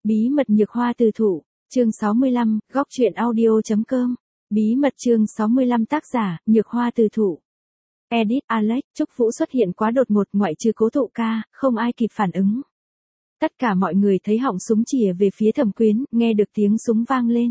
Bí mật nhược hoa từ thụ, chương 65, góc truyện audio.com. Bí mật chương 65 tác giả, nhược hoa từ thụ. Edit Alex, Trúc Vũ xuất hiện quá đột ngột ngoại trừ Cố Thụ Ca, không ai kịp phản ứng. Tất cả mọi người thấy họng súng chìa về phía Thẩm Quyến, nghe được tiếng súng vang lên.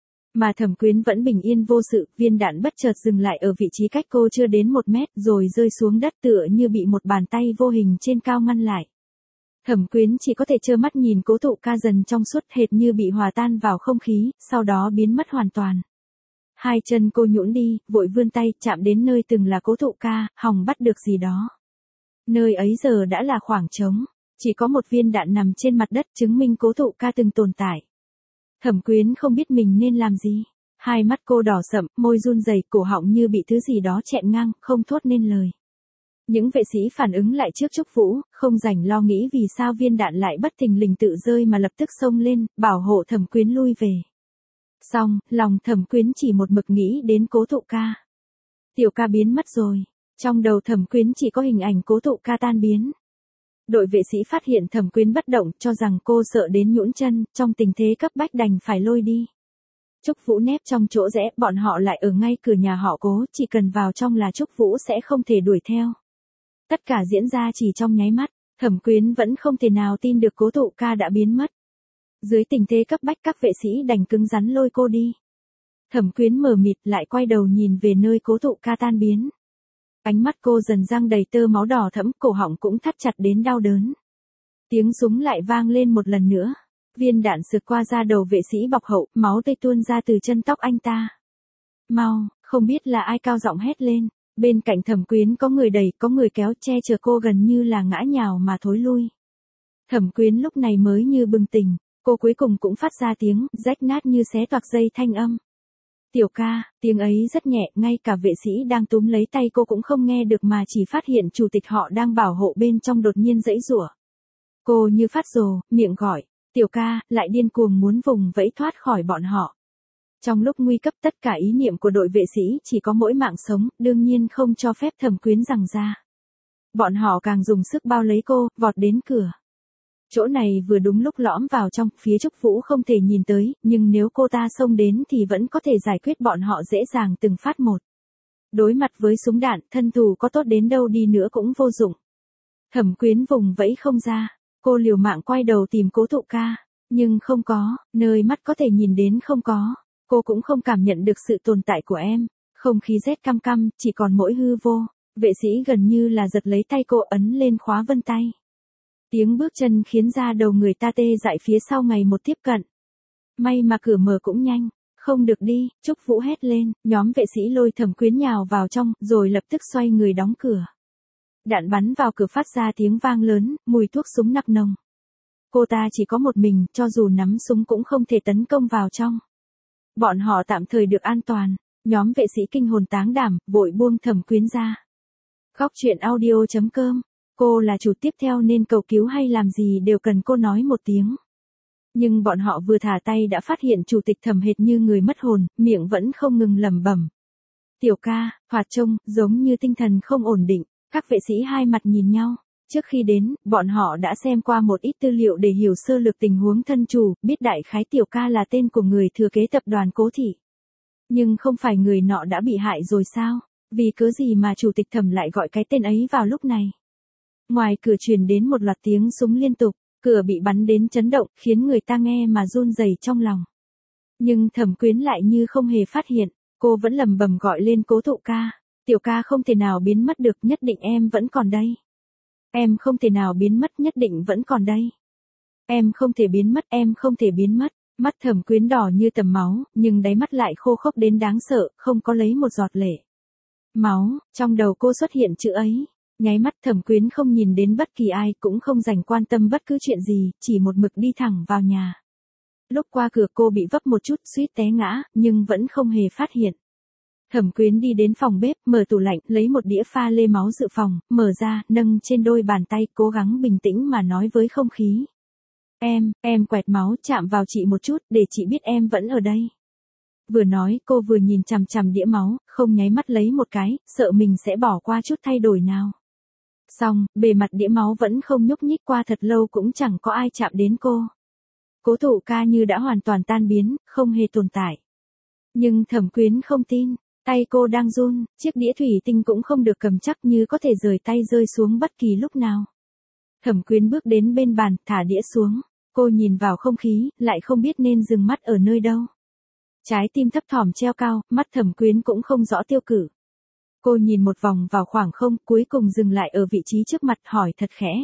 Mà Thẩm Quyến vẫn bình yên vô sự, viên đạn bất chợt dừng lại ở vị trí cách cô chưa đến 1 mét rồi rơi xuống đất tựa như bị một bàn tay vô hình trên cao ngăn lại. Thẩm Quyến chỉ có thể trơ mắt nhìn Cố Thụ Ca dần trong suốt hệt như bị hòa tan vào không khí, sau đó biến mất hoàn toàn. Hai chân cô nhũn đi, vội vươn tay, chạm đến nơi từng là Cố Thụ Ca, hòng bắt được gì đó. Nơi ấy giờ đã là khoảng trống, chỉ có một viên đạn nằm trên mặt đất chứng minh Cố Thụ Ca từng tồn tại. Thẩm Quyến không biết mình nên làm gì. Hai mắt cô đỏ sậm, môi run rẩy, cổ họng như bị thứ gì đó chẹn ngang, không thốt nên lời. Những vệ sĩ phản ứng lại trước Trúc Vũ, không rảnh lo nghĩ vì sao viên đạn lại bất thình lình tự rơi mà lập tức xông lên, bảo hộ Thẩm Quyến lui về. Xong, lòng Thẩm Quyến chỉ một mực nghĩ đến Cố Thụ Ca. Tiểu ca biến mất rồi. Trong đầu Thẩm Quyến chỉ có hình ảnh Cố Thụ Ca tan biến. Đội vệ sĩ phát hiện Thẩm Quyến bất động, cho rằng cô sợ đến nhũn chân, trong tình thế cấp bách đành phải lôi đi. Trúc Vũ nép trong chỗ rẽ, bọn họ lại ở ngay cửa nhà họ Cố, chỉ cần vào trong là Trúc Vũ sẽ không thể đuổi theo. Tất cả diễn ra chỉ trong nháy mắt, Thẩm Quyến vẫn không thể nào tin được Cố Thụ Ca đã biến mất. Dưới tình thế cấp bách các vệ sĩ đành cứng rắn lôi cô đi. Thẩm Quyến mờ mịt lại quay đầu nhìn về nơi Cố Thụ Ca tan biến. Ánh mắt cô dần răng đầy tơ máu đỏ thẫm, cổ họng cũng thắt chặt đến đau đớn. Tiếng súng lại vang lên một lần nữa. Viên đạn sượt qua da đầu vệ sĩ bọc hậu, máu tươi tuôn ra từ chân tóc anh ta. Mau, không biết là ai cao giọng hét lên. Bên cạnh Thẩm Quyến có người đẩy, có người kéo, che chở cô gần như là ngã nhào mà thối lui. Thẩm Quyến lúc này mới như bừng tỉnh, cô cuối cùng cũng phát ra tiếng rách nát như xé toạc dây thanh âm. Tiểu ca, tiếng ấy rất nhẹ, ngay cả vệ sĩ đang túm lấy tay cô cũng không nghe được mà chỉ phát hiện chủ tịch họ đang bảo hộ bên trong đột nhiên giãy giụa. Cô như phát rồ, miệng gọi, tiểu ca, lại điên cuồng muốn vùng vẫy thoát khỏi bọn họ. Trong lúc nguy cấp tất cả ý niệm của đội vệ sĩ chỉ có mỗi mạng sống, đương nhiên không cho phép Thẩm Quyến giằng ra. Bọn họ càng dùng sức bao lấy cô, vọt đến cửa. Chỗ này vừa đúng lúc lõm vào trong, phía Trúc Vũ không thể nhìn tới, nhưng nếu cô ta xông đến thì vẫn có thể giải quyết bọn họ dễ dàng từng phát một. Đối mặt với súng đạn, thân thủ có tốt đến đâu đi nữa cũng vô dụng. Thẩm Quyến vùng vẫy không ra, cô liều mạng quay đầu tìm Cố Thụ Ca, nhưng không có, nơi mắt có thể nhìn đến không có. Cô cũng không cảm nhận được sự tồn tại của em, không khí rét căm căm, chỉ còn mỗi hư vô. Vệ sĩ gần như là giật lấy tay cô ấn lên khóa vân tay. Tiếng bước chân khiến da đầu người ta tê dại phía sau ngày một tiếp cận. May mà cửa mở cũng nhanh, không được đi, Trúc Vũ hét lên, nhóm vệ sĩ lôi Thẩm Quyến nhào vào trong, rồi lập tức xoay người đóng cửa. Đạn bắn vào cửa phát ra tiếng vang lớn, mùi thuốc súng nặc nồng. Cô ta chỉ có một mình, cho dù nắm súng cũng không thể tấn công vào trong. Bọn họ tạm thời được an toàn, nhóm vệ sĩ kinh hồn táng đảm, vội buông Thẩm Quyến ra. Góc truyện audio.com, cô là chủ tiếp theo nên cầu cứu hay làm gì đều cần cô nói một tiếng. Nhưng bọn họ vừa thả tay đã phát hiện chủ tịch Thẩm hệt như người mất hồn, miệng vẫn không ngừng lẩm bẩm. Tiểu ca, hoạt trông, giống như tinh thần không ổn định, các vệ sĩ hai mặt nhìn nhau. Trước khi đến, bọn họ đã xem qua một ít tư liệu để hiểu sơ lược tình huống thân chủ, biết đại khái Tiểu ca là tên của người thừa kế tập đoàn Cố thị. Nhưng không phải người nọ đã bị hại rồi sao? Vì cớ gì mà chủ tịch Thẩm lại gọi cái tên ấy vào lúc này? Ngoài cửa truyền đến một loạt tiếng súng liên tục, cửa bị bắn đến chấn động, khiến người ta nghe mà run rẩy trong lòng. Nhưng Thẩm Quyến lại như không hề phát hiện, cô vẫn lẩm bẩm gọi lên Cố Thụ Ca. Tiểu ca không thể nào biến mất được, nhất định em vẫn còn đây. Em không thể nào biến mất, nhất định vẫn còn đây. Em không thể biến mất, em không thể biến mất. Mắt Thẩm Quyến đỏ như tầm máu, nhưng đáy mắt lại khô khốc đến đáng sợ, không có lấy một giọt lệ. Máu, trong đầu cô xuất hiện chữ ấy. Nháy mắt Thẩm Quyến không nhìn đến bất kỳ ai, cũng không dành quan tâm bất cứ chuyện gì, chỉ một mực đi thẳng vào nhà. Lúc qua cửa cô bị vấp một chút, suýt té ngã, nhưng vẫn không hề phát hiện. Thẩm Quyến đi đến phòng bếp, mở tủ lạnh, lấy một đĩa pha lê máu dự phòng, mở ra, nâng trên đôi bàn tay, cố gắng bình tĩnh mà nói với không khí. Em quẹt máu chạm vào chị một chút, để chị biết em vẫn ở đây. Vừa nói, cô vừa nhìn chằm chằm đĩa máu, không nháy mắt lấy một cái, sợ mình sẽ bỏ qua chút thay đổi nào. Xong, bề mặt đĩa máu vẫn không nhúc nhích, qua thật lâu cũng chẳng có ai chạm đến cô. Cố Thụ Ca như đã hoàn toàn tan biến, không hề tồn tại. Nhưng Thẩm Quyến không tin, tay cô đang run, chiếc đĩa thủy tinh cũng không được cầm chắc như có thể rời tay rơi xuống bất kỳ lúc nào. Thẩm Quyến bước đến bên bàn, thả đĩa xuống. Cô nhìn vào không khí, lại không biết nên dừng mắt ở nơi đâu. Trái tim thấp thỏm treo cao, mắt Thẩm Quyến cũng không rõ tiêu cử. Cô nhìn một vòng vào khoảng không, cuối cùng dừng lại ở vị trí trước mặt, hỏi thật khẽ.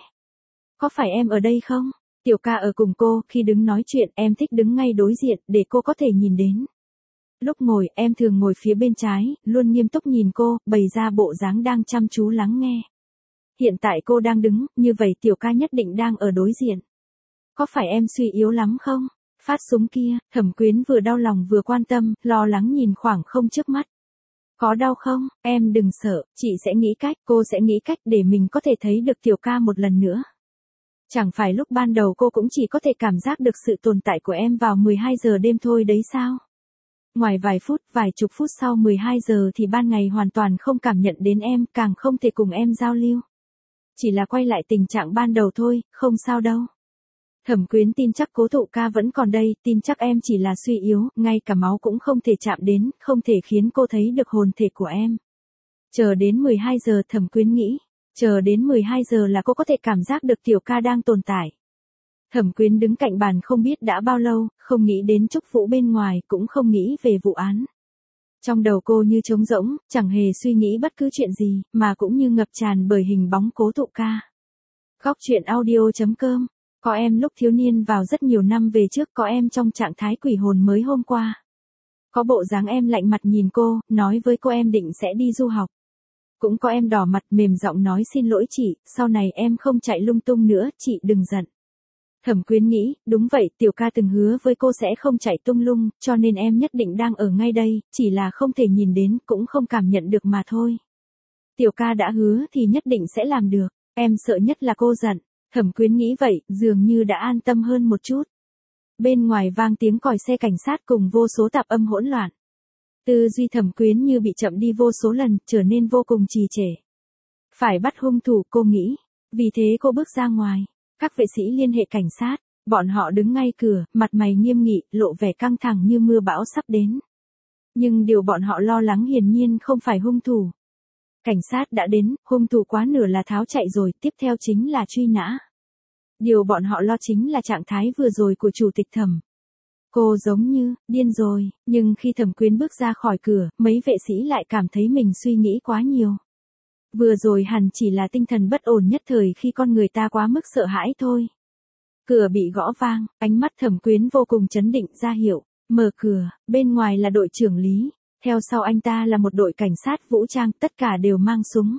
Có phải em ở đây không? Tiểu ca ở cùng cô, khi đứng nói chuyện em thích đứng ngay đối diện, để cô có thể nhìn đến. Lúc ngồi, em thường ngồi phía bên trái, luôn nghiêm túc nhìn cô, bày ra bộ dáng đang chăm chú lắng nghe. Hiện tại cô đang đứng, như vậy tiểu ca nhất định đang ở đối diện. Có phải em suy yếu lắm không? Phát súng kia, Thẩm Quyến vừa đau lòng vừa quan tâm, lo lắng nhìn khoảng không trước mắt. Có đau không? Em đừng sợ, chị sẽ nghĩ cách, cô sẽ nghĩ cách để mình có thể thấy được tiểu ca một lần nữa. Chẳng phải lúc ban đầu cô cũng chỉ có thể cảm giác được sự tồn tại của em vào 12 giờ đêm thôi đấy sao? Ngoài vài phút, vài chục phút sau 12 giờ thì ban ngày hoàn toàn không cảm nhận đến em, càng không thể cùng em giao lưu. Chỉ là quay lại tình trạng ban đầu thôi, không sao đâu. Thẩm Quyến tin chắc Cố Thụ Ca vẫn còn đây, tin chắc em chỉ là suy yếu, ngay cả máu cũng không thể chạm đến, không thể khiến cô thấy được hồn thể của em. Chờ đến 12 giờ Thẩm Quyến nghĩ, chờ đến 12 giờ là cô có thể cảm giác được tiểu ca đang tồn tại. Thẩm Quyến đứng cạnh bàn không biết đã bao lâu, không nghĩ đến Trúc Vũ bên ngoài, cũng không nghĩ về vụ án. Trong đầu cô như trống rỗng, chẳng hề suy nghĩ bất cứ chuyện gì, mà cũng như ngập tràn bởi hình bóng Cố Thụ Ca. Góc truyện audio.com. Có em lúc thiếu niên vào rất nhiều năm về trước, có em trong trạng thái quỷ hồn mới hôm qua. Có bộ dáng em lạnh mặt nhìn cô, nói với cô em định sẽ đi du học. Cũng có em đỏ mặt mềm giọng nói xin lỗi chị, sau này em không chạy lung tung nữa, chị đừng giận. Thẩm Quyến nghĩ, đúng vậy, tiểu ca từng hứa với cô sẽ không chạy tung lung, cho nên em nhất định đang ở ngay đây, chỉ là không thể nhìn đến, cũng không cảm nhận được mà thôi. Tiểu ca đã hứa thì nhất định sẽ làm được, em sợ nhất là cô giận. Thẩm Quyến nghĩ vậy, dường như đã an tâm hơn một chút. Bên ngoài vang tiếng còi xe cảnh sát cùng vô số tạp âm hỗn loạn. Tư duy Thẩm Quyến như bị chậm đi vô số lần, trở nên vô cùng trì trệ. Phải bắt hung thủ, cô nghĩ. Vì thế cô bước ra ngoài. Các vệ sĩ liên hệ cảnh sát. Bọn họ đứng ngay cửa, mặt mày nghiêm nghị, lộ vẻ căng thẳng như mưa bão sắp đến. Nhưng điều bọn họ lo lắng hiển nhiên không phải hung thủ. Cảnh sát đã đến, hung thủ quá nửa là tháo chạy rồi, tiếp theo chính là truy nã. Điều bọn họ lo chính là trạng thái vừa rồi của chủ tịch Thẩm. Cô giống như, điên rồi, nhưng khi Thẩm Quyến bước ra khỏi cửa, mấy vệ sĩ lại cảm thấy mình suy nghĩ quá nhiều. Vừa rồi hẳn chỉ là tinh thần bất ổn nhất thời khi con người ta quá mức sợ hãi thôi. Cửa bị gõ vang, ánh mắt Thẩm Quyến vô cùng chấn định ra hiệu, mở cửa, bên ngoài là đội trưởng Lý. Theo sau anh ta là một đội cảnh sát vũ trang, tất cả đều mang súng.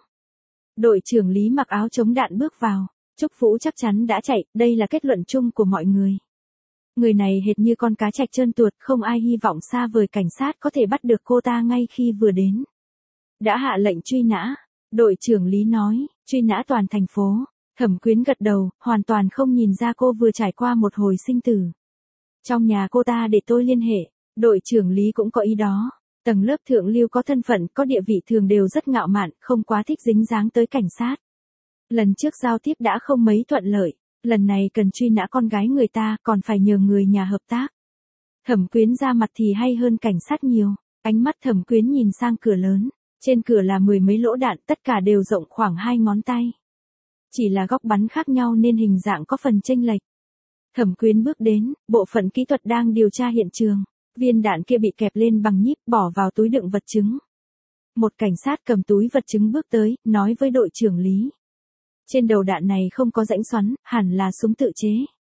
Đội trưởng Lý mặc áo chống đạn bước vào. Trúc Vũ chắc chắn đã chạy, đây là kết luận chung của mọi người. Người này hệt như con cá trạch trơn tuột, không ai hy vọng xa vời cảnh sát có thể bắt được cô ta ngay khi vừa đến. Đã hạ lệnh truy nã. Đội trưởng Lý nói, truy nã toàn thành phố. Thẩm Quyến gật đầu, hoàn toàn không nhìn ra cô vừa trải qua một hồi sinh tử. Trong nhà cô ta để tôi liên hệ. Đội trưởng Lý cũng có ý đó. Tầng lớp thượng lưu có thân phận, có địa vị thường đều rất ngạo mạn, không quá thích dính dáng tới cảnh sát. Lần trước giao tiếp đã không mấy thuận lợi, lần này cần truy nã con gái người ta, còn phải nhờ người nhà hợp tác. Thẩm Quyến ra mặt thì hay hơn cảnh sát nhiều, ánh mắt Thẩm Quyến nhìn sang cửa lớn, trên cửa là 10 mấy lỗ đạn, tất cả đều rộng khoảng 2 ngón tay. Chỉ là góc bắn khác nhau nên hình dạng có phần chênh lệch. Thẩm Quyến bước đến, bộ phận kỹ thuật đang điều tra hiện trường. Viên đạn kia bị kẹp lên bằng nhíp, bỏ vào túi đựng vật chứng. Một cảnh sát cầm túi vật chứng bước tới, nói với đội trưởng Lý. Trên đầu đạn này không có rãnh xoắn, hẳn là súng tự chế.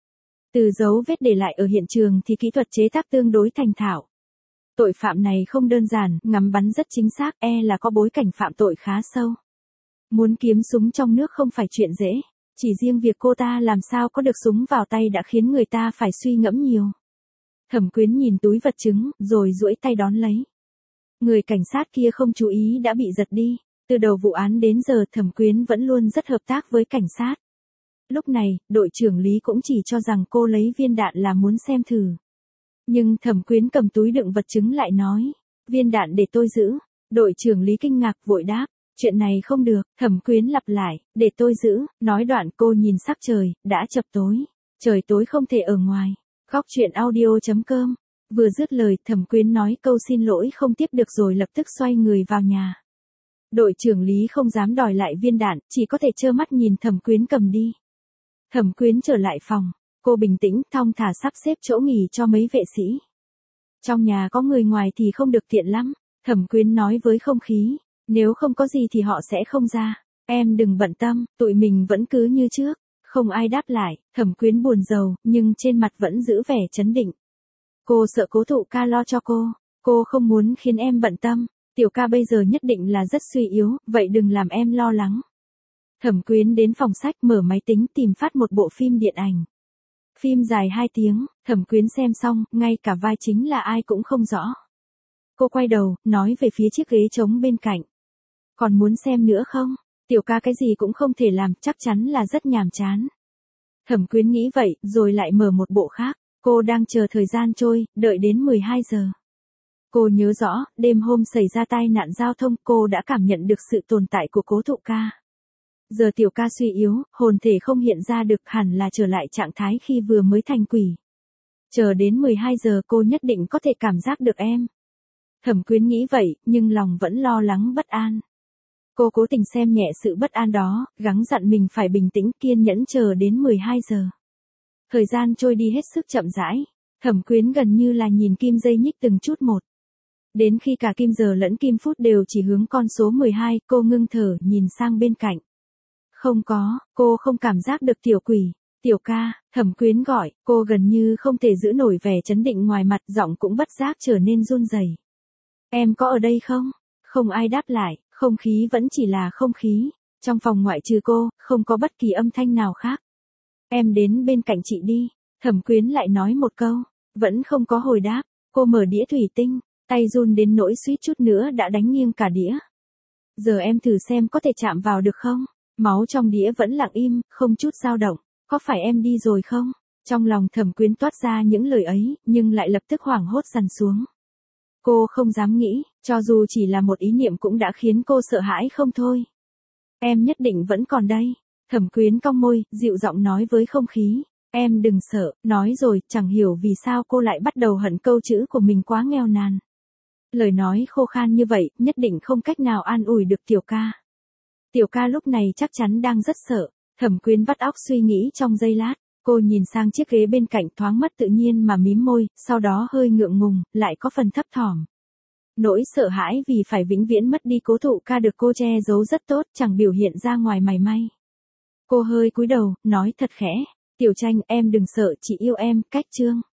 Từ dấu vết để lại ở hiện trường thì kỹ thuật chế tác tương đối thành thạo. Tội phạm này không đơn giản, ngắm bắn rất chính xác, là có bối cảnh phạm tội khá sâu. Muốn kiếm súng trong nước không phải chuyện dễ, chỉ riêng việc cô ta làm sao có được súng vào tay đã khiến người ta phải suy ngẫm nhiều. Thẩm Quyến nhìn túi vật chứng, rồi duỗi tay đón lấy. Người cảnh sát kia không chú ý đã bị giật đi. Từ đầu vụ án đến giờ Thẩm Quyến vẫn luôn rất hợp tác với cảnh sát. Lúc này, đội trưởng Lý cũng chỉ cho rằng cô lấy viên đạn là muốn xem thử. Nhưng Thẩm Quyến cầm túi đựng vật chứng lại nói, viên đạn để tôi giữ. Đội trưởng Lý kinh ngạc vội đáp, chuyện này không được. Thẩm Quyến lặp lại, để tôi giữ. Nói đoạn cô nhìn sắc trời, đã chập tối. Trời tối không thể ở ngoài. Góc truyện audio.com. Vừa dứt lời, Thẩm Quyến nói câu xin lỗi không tiếp được rồi lập tức xoay người vào nhà. Đội trưởng Lý không dám đòi lại viên đạn, chỉ có thể trơ mắt nhìn Thẩm Quyến cầm đi. Thẩm Quyến trở lại phòng, cô bình tĩnh, thong thả sắp xếp chỗ nghỉ cho mấy vệ sĩ. Trong nhà có người ngoài thì không được tiện lắm, Thẩm Quyến nói với không khí, nếu không có gì thì họ sẽ không ra. Em đừng bận tâm, tụi mình vẫn cứ như trước. Không ai đáp lại, Thẩm Quyến buồn rầu, nhưng trên mặt vẫn giữ vẻ trấn định. Cô sợ cố thụ ca lo cho cô không muốn khiến em bận tâm, tiểu ca bây giờ nhất định là rất suy yếu, vậy đừng làm em lo lắng. Thẩm Quyến đến phòng sách mở máy tính tìm phát một bộ phim điện ảnh. Phim dài 2 tiếng, Thẩm Quyến xem xong, ngay cả vai chính là ai cũng không rõ. Cô quay đầu, nói về phía chiếc ghế trống bên cạnh. Còn muốn xem nữa không? Tiểu ca cái gì cũng không thể làm, chắc chắn là rất nhàm chán. Thẩm Quyến nghĩ vậy, rồi lại mở một bộ khác. Cô đang chờ thời gian trôi, đợi đến 12 giờ. Cô nhớ rõ, đêm hôm xảy ra tai nạn giao thông, cô đã cảm nhận được sự tồn tại của cố thụ ca. Giờ tiểu ca suy yếu, hồn thể không hiện ra được, hẳn là trở lại trạng thái khi vừa mới thành quỷ. Chờ đến 12 giờ cô nhất định có thể cảm giác được em. Thẩm Quyến nghĩ vậy, nhưng lòng vẫn lo lắng bất an. Cô cố tình xem nhẹ sự bất an đó, gắng dặn mình phải bình tĩnh kiên nhẫn chờ đến 12 giờ. Thời gian trôi đi hết sức chậm rãi, Thẩm Quyến gần như là nhìn kim dây nhích từng chút một. Đến khi cả kim giờ lẫn kim phút đều chỉ hướng con số 12, cô ngưng thở nhìn sang bên cạnh. Không có, cô không cảm giác được tiểu quỷ. Tiểu ca, Thẩm Quyến gọi, cô gần như không thể giữ nổi vẻ trấn định ngoài mặt, giọng cũng bất giác trở nên run rẩy. Em có ở đây không? Không ai đáp lại, không khí vẫn chỉ là không khí. Trong phòng ngoại trừ cô, không có bất kỳ âm thanh nào khác. Em đến bên cạnh chị đi. Thẩm Quyến lại nói một câu, vẫn không có hồi đáp. Cô mở đĩa thủy tinh, tay run đến nỗi suýt chút nữa đã đánh nghiêng cả đĩa. Giờ em thử xem có thể chạm vào được không? Máu trong đĩa vẫn lặng im, không chút dao động. Có phải em đi rồi không? Trong lòng Thẩm Quyến toát ra những lời ấy, nhưng lại lập tức hoảng hốt dằn xuống. Cô không dám nghĩ, cho dù chỉ là một ý niệm cũng đã khiến cô sợ hãi không thôi. Em nhất định vẫn còn đây. Thẩm Quyến cong môi, dịu giọng nói với không khí. Em đừng sợ, nói rồi, chẳng hiểu vì sao cô lại bắt đầu hận câu chữ của mình quá nghèo nàn. Lời nói khô khan như vậy, nhất định không cách nào an ủi được tiểu ca. Tiểu ca lúc này chắc chắn đang rất sợ. Thẩm Quyến vắt óc suy nghĩ trong giây lát. Cô nhìn sang chiếc ghế bên cạnh thoáng mất tự nhiên mà mím môi, sau đó hơi ngượng ngùng, lại có phần thấp thỏm. Nỗi sợ hãi vì phải vĩnh viễn mất đi cố thụ ca được cô che giấu rất tốt, chẳng biểu hiện ra ngoài mày may. Cô hơi cúi đầu, nói thật khẽ. Tiểu Tranh, em đừng sợ, chị yêu em, cách chương.